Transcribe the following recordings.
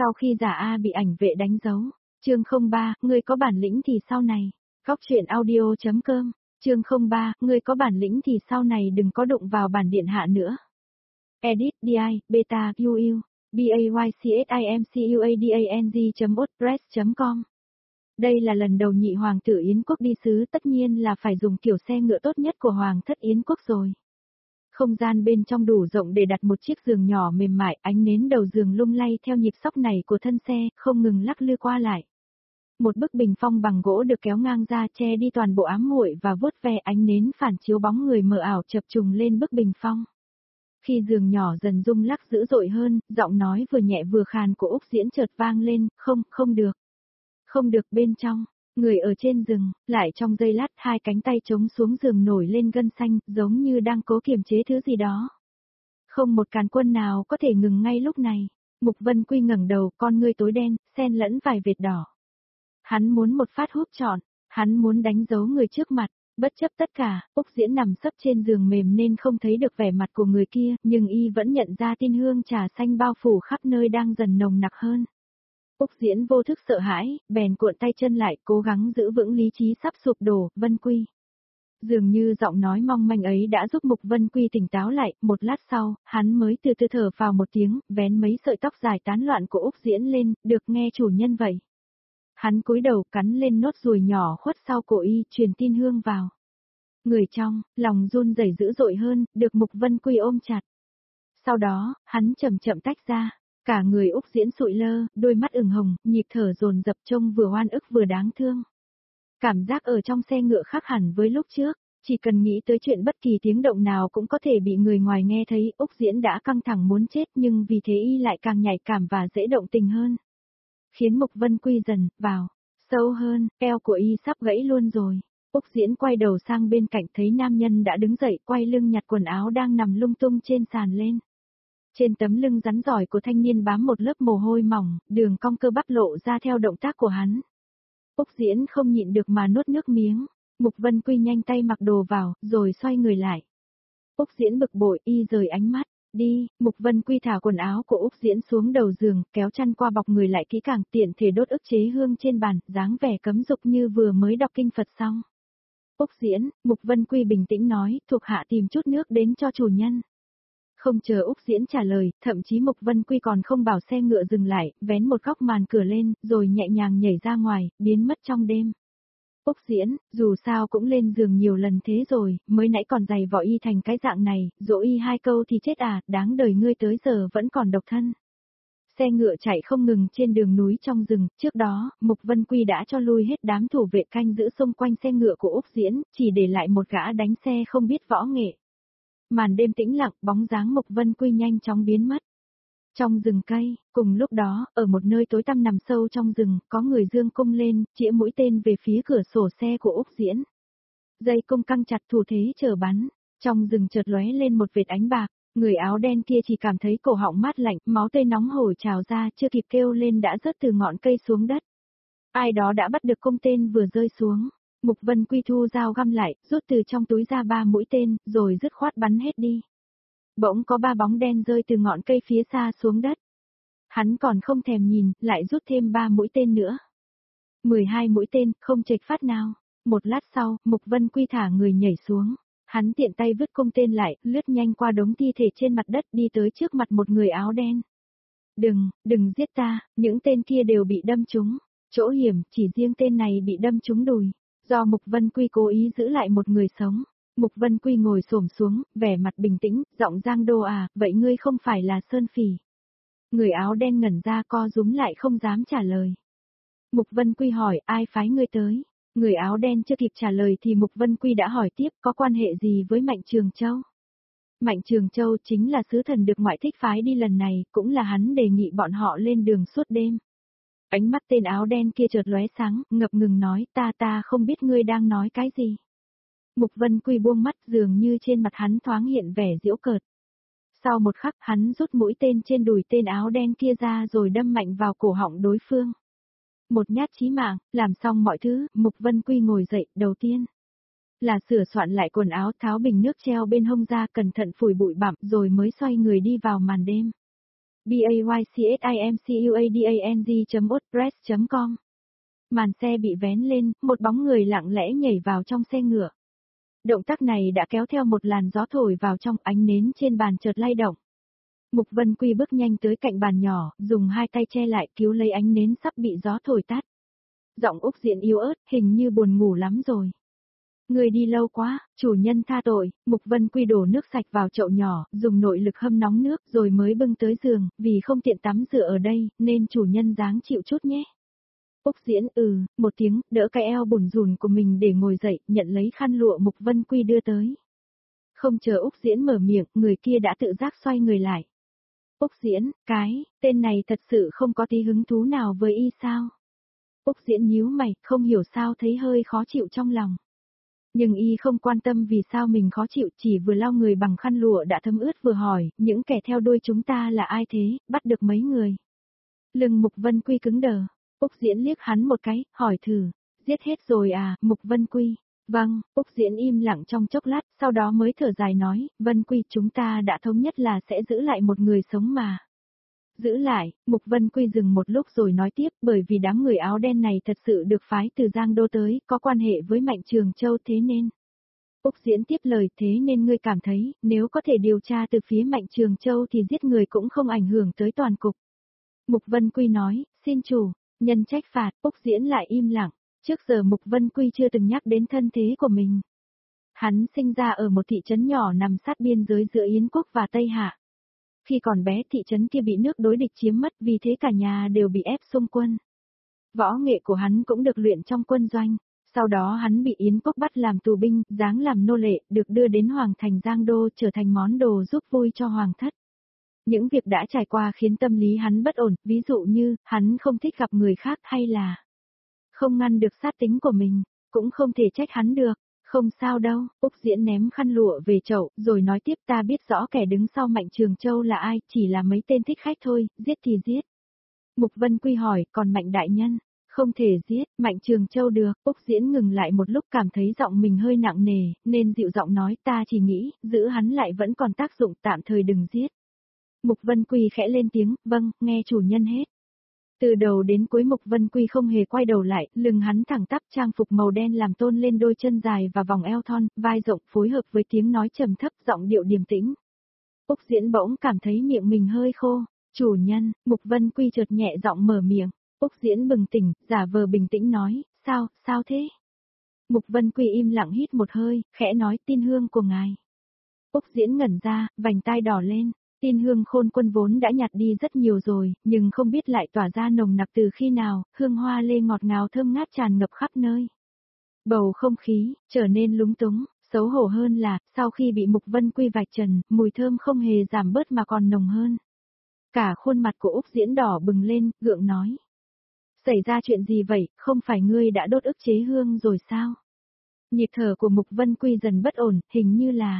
Sau khi giả A bị ảnh vệ đánh dấu. Chương 03, ngươi có bản lĩnh thì sau này. Góc truyện audio.com. Chương 03, ngươi có bản lĩnh thì sau này đừng có đụng vào bản điện hạ nữa. Edit DI, Beta UU, BAYCSIMCUADANG.wordpress.com. Đây là lần đầu nhị hoàng tử Yến quốc đi sứ, tất nhiên là phải dùng kiểu xe ngựa tốt nhất của hoàng thất Yến quốc rồi. Không gian bên trong đủ rộng để đặt một chiếc giường nhỏ mềm mại, ánh nến đầu giường lung lay theo nhịp xóc này của thân xe, không ngừng lắc lư qua lại. Một bức bình phong bằng gỗ được kéo ngang ra che đi toàn bộ ám muội và vuốt ve, ánh nến phản chiếu bóng người mờ ảo chập trùng lên bức bình phong. Khi giường nhỏ dần rung lắc dữ dội hơn, giọng nói vừa nhẹ vừa khàn của Úc Diễn chợt vang lên, không được. Không được. Bên trong, người ở trên giường, lại trong giây lát hai cánh tay chống xuống giường nổi lên gân xanh, giống như đang cố kiềm chế thứ gì đó. Không một càn quân nào có thể ngừng ngay lúc này. Mục Vân Quy ngẩng đầu, con ngươi tối đen, xen lẫn vài vệt đỏ. Hắn muốn một phát húp trọn, hắn muốn đánh dấu người trước mặt. Bất chấp tất cả, Úc Diễn nằm sấp trên giường mềm nên không thấy được vẻ mặt của người kia, nhưng y vẫn nhận ra tin hương trà xanh bao phủ khắp nơi đang dần nồng nặc hơn. Úc Diễn vô thức sợ hãi, bèn cuộn tay chân lại, cố gắng giữ vững lý trí sắp sụp đổ. Vân Quy. Dường như giọng nói mong manh ấy đã giúp Mục Vân Quy tỉnh táo lại, một lát sau, hắn mới từ từ thở vào một tiếng, vén mấy sợi tóc dài tán loạn của Úc Diễn lên, được nghe chủ nhân vậy. Hắn cúi đầu cắn lên nốt ruồi nhỏ khuất sau cổ y, truyền tin hương vào. Người trong, lòng run rẩy dữ dội hơn, được Mục Vân Quy ôm chặt. Sau đó, hắn chậm chậm tách ra, cả người Úc Diễn sụi lơ, đôi mắt ửng hồng, nhịp thở dồn dập trông vừa oan ức vừa đáng thương. Cảm giác ở trong xe ngựa khác hẳn với lúc trước, chỉ cần nghĩ tới chuyện bất kỳ tiếng động nào cũng có thể bị người ngoài nghe thấy, Úc Diễn đã căng thẳng muốn chết nhưng vì thế y lại càng nhạy cảm và dễ động tình hơn. Khiến Mục Vân Quy dần, vào, sâu hơn, eo của y sắp gãy luôn rồi. Úc Diễn quay đầu sang bên cạnh thấy nam nhân đã đứng dậy, quay lưng nhặt quần áo đang nằm lung tung trên sàn lên. Trên tấm lưng rắn giỏi của thanh niên bám một lớp mồ hôi mỏng, đường cong cơ bắp lộ ra theo động tác của hắn. Úc Diễn không nhịn được mà nuốt nước miếng. Mục Vân Quy nhanh tay mặc đồ vào, rồi xoay người lại. Úc Diễn bực bội, y rời ánh mắt. Đi. Mục Vân Quy thả quần áo của Úc Diễn xuống đầu giường, kéo chăn qua bọc người lại kỹ càng, tiện thể đốt ức chế hương trên bàn, dáng vẻ cấm dục như vừa mới đọc kinh Phật xong. Úc Diễn, Mục Vân Quy bình tĩnh nói, thuộc hạ tìm chút nước đến cho chủ nhân. Không chờ Úc Diễn trả lời, thậm chí Mục Vân Quy còn không bảo xe ngựa dừng lại, vén một góc màn cửa lên, rồi nhẹ nhàng nhảy ra ngoài, biến mất trong đêm. Úc Diễn, dù sao cũng lên giường nhiều lần thế rồi, mới nãy còn giày vò y thành cái dạng này, dỗ y hai câu thì chết à, đáng đời ngươi tới giờ vẫn còn độc thân. Xe ngựa chạy không ngừng trên đường núi trong rừng, trước đó, Mục Vân Quy đã cho lui hết đám thủ vệ canh giữ xung quanh xe ngựa của Úc Diễn, chỉ để lại một gã đánh xe không biết võ nghệ. Màn đêm tĩnh lặng, bóng dáng Mục Vân Quy nhanh chóng biến mất. Trong rừng cây, cùng lúc đó, ở một nơi tối tăm nằm sâu trong rừng, có người dương cung lên, chĩa mũi tên về phía cửa sổ xe của Úc Diễn. Dây cung căng chặt thủ thế chờ bắn, trong rừng chợt lóe lên một vệt ánh bạc, người áo đen kia chỉ cảm thấy cổ họng mát lạnh, máu tươi nóng hổi trào ra, chưa kịp kêu lên đã rớt từ ngọn cây xuống đất. Ai đó đã bắt được cung tên vừa rơi xuống. Mục Vân Quy thu dao găm lại, rút từ trong túi ra 3 mũi tên, rồi dứt khoát bắn hết đi. Bỗng có 3 bóng đen rơi từ ngọn cây phía xa xuống đất. Hắn còn không thèm nhìn, lại rút thêm 3 mũi tên nữa. 12 mũi tên, không chệch phát nào. Một lát sau, Mục Vân Quy thả người nhảy xuống. Hắn tiện tay vứt cung tên lại, lướt nhanh qua đống thi thể trên mặt đất đi tới trước mặt một người áo đen. Đừng giết ta, những tên kia đều bị đâm trúng. Chỗ hiểm, chỉ riêng tên này bị đâm trúng đùi. Do Mục Vân Quy cố ý giữ lại một người sống. Mục Vân Quy ngồi xổm xuống, vẻ mặt bình tĩnh, giọng Giang Đô à, vậy ngươi không phải là Sơn Phỉ. Người áo đen ngẩn ra co rúm lại không dám trả lời. Mục Vân Quy hỏi, ai phái ngươi tới? Người áo đen chưa kịp trả lời thì Mục Vân Quy đã hỏi tiếp, có quan hệ gì với Mạnh Trường Châu? Mạnh Trường Châu chính là sứ thần được ngoại thích phái đi lần này, cũng là hắn đề nghị bọn họ lên đường suốt đêm. Ánh mắt tên áo đen kia chợt lóe sáng, ngập ngừng nói, ta không biết ngươi đang nói cái gì. Mục Vân Quy buông mắt, dường như trên mặt hắn thoáng hiện vẻ giễu cợt. Sau một khắc, hắn rút mũi tên trên đùi tên áo đen kia ra rồi đâm mạnh vào cổ họng đối phương. Một nhát chí mạng, làm xong mọi thứ, Mục Vân Quy ngồi dậy, đầu tiên là sửa soạn lại quần áo, tháo bình nước treo bên hông ra, cẩn thận phủi bụi bặm, rồi mới xoay người đi vào màn đêm. baycsimcuadang.wordpress.com. Màn xe bị vén lên, một bóng người lặng lẽ nhảy vào trong xe ngựa. Động tác này đã kéo theo một làn gió thổi vào trong, ánh nến trên bàn chợt lay động. Mục Vân Quy bước nhanh tới cạnh bàn nhỏ, dùng hai tay che lại cứu lấy ánh nến sắp bị gió thổi tắt. Giọng Úc Diễn yếu ớt, hình như buồn ngủ lắm rồi. Người đi lâu quá, chủ nhân tha tội. Mục Vân Quy đổ nước sạch vào chậu nhỏ, dùng nội lực hâm nóng nước rồi mới bưng tới giường, vì không tiện tắm rửa ở đây, nên chủ nhân dáng chịu chút nhé. Úc Diễn một tiếng, đỡ cái eo bủn rủn của mình để ngồi dậy, nhận lấy khăn lụa Mục Vân Quy đưa tới. Không chờ Úc Diễn mở miệng, người kia đã tự giác xoay người lại. Úc Diễn, tên này thật sự không có tí hứng thú nào với y sao? Úc Diễn nhíu mày, không hiểu sao thấy hơi khó chịu trong lòng. Nhưng y không quan tâm vì sao mình khó chịu, chỉ vừa lau người bằng khăn lụa đã thấm ướt vừa hỏi, những kẻ theo đuôi chúng ta là ai thế, bắt được mấy người? Lưng Mục Vân Quy cứng đờ. Úc Diễn liếc hắn một cái, hỏi thử, giết hết rồi à, Mục Vân Quy? Vâng, Úc Diễn im lặng trong chốc lát, sau đó mới thở dài nói, Vân Quy chúng ta đã thống nhất là sẽ giữ lại một người sống mà. Giữ lại, Mục Vân Quy dừng một lúc rồi nói tiếp, bởi vì đám người áo đen này thật sự được phái từ Giang Đô tới, có quan hệ với Mạnh Trường Châu thế nên. Úc Diễn tiếp lời, thế nên ngươi cảm thấy, nếu có thể điều tra từ phía Mạnh Trường Châu thì giết người cũng không ảnh hưởng tới toàn cục. Mục Vân Quy nói, xin chủ, nhân trách phạt, Úc Diễn lại im lặng. Trước giờ Mục Vân Quy chưa từng nhắc đến thân thế của mình. Hắn sinh ra ở một thị trấn nhỏ nằm sát biên giới giữa Yến quốc và Tây Hạ. Khi còn bé thị trấn kia bị nước đối địch chiếm mất, vì thế cả nhà đều bị ép xung quân. Võ nghệ của hắn cũng được luyện trong quân doanh. Sau đó hắn bị Yến quốc bắt làm tù binh, giáng làm nô lệ, được đưa đến Hoàng thành Giang Đô trở thành món đồ giúp vui cho Hoàng thất. Những việc đã trải qua khiến tâm lý hắn bất ổn, ví dụ như, hắn không thích gặp người khác hay là không ngăn được sát tính của mình, cũng không thể trách hắn được. Không sao đâu, Úc Diễn ném khăn lụa về chậu, rồi nói tiếp, ta biết rõ kẻ đứng sau Mạnh Trường Châu là ai, chỉ là mấy tên thích khách thôi, giết thì giết. Mục Vân Quy hỏi, còn Mạnh đại nhân? Không thể giết, Mạnh Trường Châu được. Úc Diễn ngừng lại một lúc, cảm thấy giọng mình hơi nặng nề, nên dịu giọng nói, ta chỉ nghĩ, giữ hắn lại vẫn còn tác dụng, tạm thời đừng giết. Mục Vân Quy khẽ lên tiếng, vâng, nghe chủ nhân hết. Từ đầu đến cuối Mục Vân Quy không hề quay đầu lại, lưng hắn thẳng tắp, trang phục màu đen làm tôn lên đôi chân dài và vòng eo thon, vai rộng phối hợp với tiếng nói trầm thấp, giọng điệu điềm tĩnh. Úc Diễn bỗng cảm thấy miệng mình hơi khô. Chủ nhân, Mục Vân Quy chợt nhẹ giọng mở miệng. Úc Diễn bừng tỉnh, giả vờ bình tĩnh nói, sao thế? Mục Vân Quy im lặng hít một hơi, khẽ nói, tin hương của ngài. Úc Diễn ngẩn ra, vành tai đỏ lên. Tin hương Khôn Quân vốn đã nhạt đi rất nhiều rồi, nhưng không biết lại tỏa ra nồng nặc từ khi nào, hương hoa lê ngọt ngào thơm ngát tràn ngập khắp nơi. Bầu không khí trở nên lúng túng, xấu hổ hơn là, sau khi bị Mục Vân Quy vạch trần, mùi thơm không hề giảm bớt mà còn nồng hơn. Cả khuôn mặt của Úc Diễn đỏ bừng lên, gượng nói. Xảy ra chuyện gì vậy, không phải ngươi đã đốt ức chế hương rồi sao? Nhịp thở của Mục Vân Quy dần bất ổn, hình như là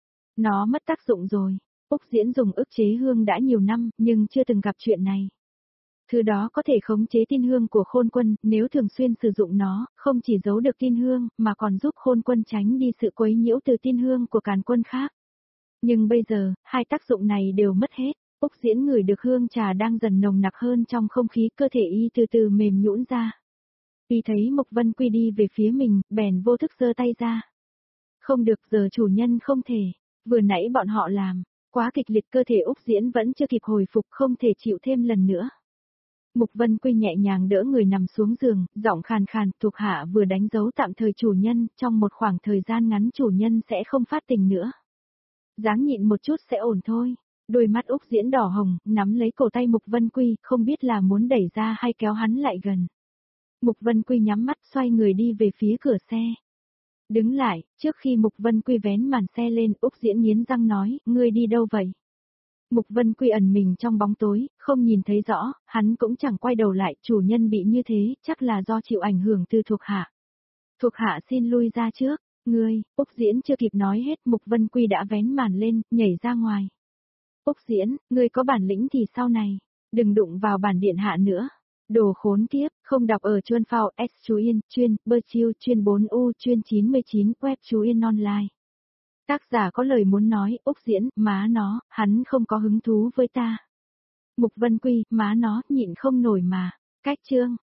nó mất tác dụng rồi. Úc Diễn dùng ức chế hương đã nhiều năm, nhưng chưa từng gặp chuyện này. Thứ đó có thể khống chế tin hương của Khôn Quân, nếu thường xuyên sử dụng nó, không chỉ giấu được tin hương, mà còn giúp Khôn Quân tránh đi sự quấy nhiễu từ tin hương của càn quân khác. Nhưng bây giờ, hai tác dụng này đều mất hết. Úc Diễn ngửi được hương trà đang dần nồng nặc hơn trong không khí, cơ thể y từ từ mềm nhũn ra. Y thấy Mục Vân Quy đi về phía mình, bèn vô thức giơ tay ra. Không được, giờ chủ nhân không thể. Vừa nãy bọn họ làm quá kịch liệt, cơ thể Úc Diễn vẫn chưa kịp hồi phục, không thể chịu thêm lần nữa. Mục Vân Quy nhẹ nhàng đỡ người nằm xuống giường, giọng khàn khàn, thuộc hạ vừa đánh dấu tạm thời chủ nhân, trong một khoảng thời gian ngắn chủ nhân sẽ không phát tình nữa. Ráng nhịn một chút sẽ ổn thôi. Đôi mắt Úc Diễn đỏ hồng, nắm lấy cổ tay Mục Vân Quy, không biết là muốn đẩy ra hay kéo hắn lại gần. Mục Vân Quy nhắm mắt xoay người đi về phía cửa xe. Đứng lại, trước khi Mục Vân Quy vén màn xe lên, Úc Diễn nghiến răng nói, ngươi đi đâu vậy? Mục Vân Quy ẩn mình trong bóng tối, không nhìn thấy rõ, hắn cũng chẳng quay đầu lại, chủ nhân bị như thế, chắc là do chịu ảnh hưởng từ thuộc hạ. Thuộc hạ xin lui ra trước, ngươi, Úc Diễn chưa kịp nói hết, Mục Vân Quy đã vén màn lên, nhảy ra ngoài. Úc Diễn, ngươi có bản lĩnh thì sau này, đừng đụng vào bản điện hạ nữa. Đồ khốn kiếp, không đọc ở chuyên phao S chú Yên, chuyên, bơ chiêu, chuyên 4U, chuyên 99, web chú Yên online. Tác giả có lời muốn nói, Úc Diễn, má nó, hắn không có hứng thú với ta. Mục Vân Quy, má nó, nhịn không nổi mà. Cách chương.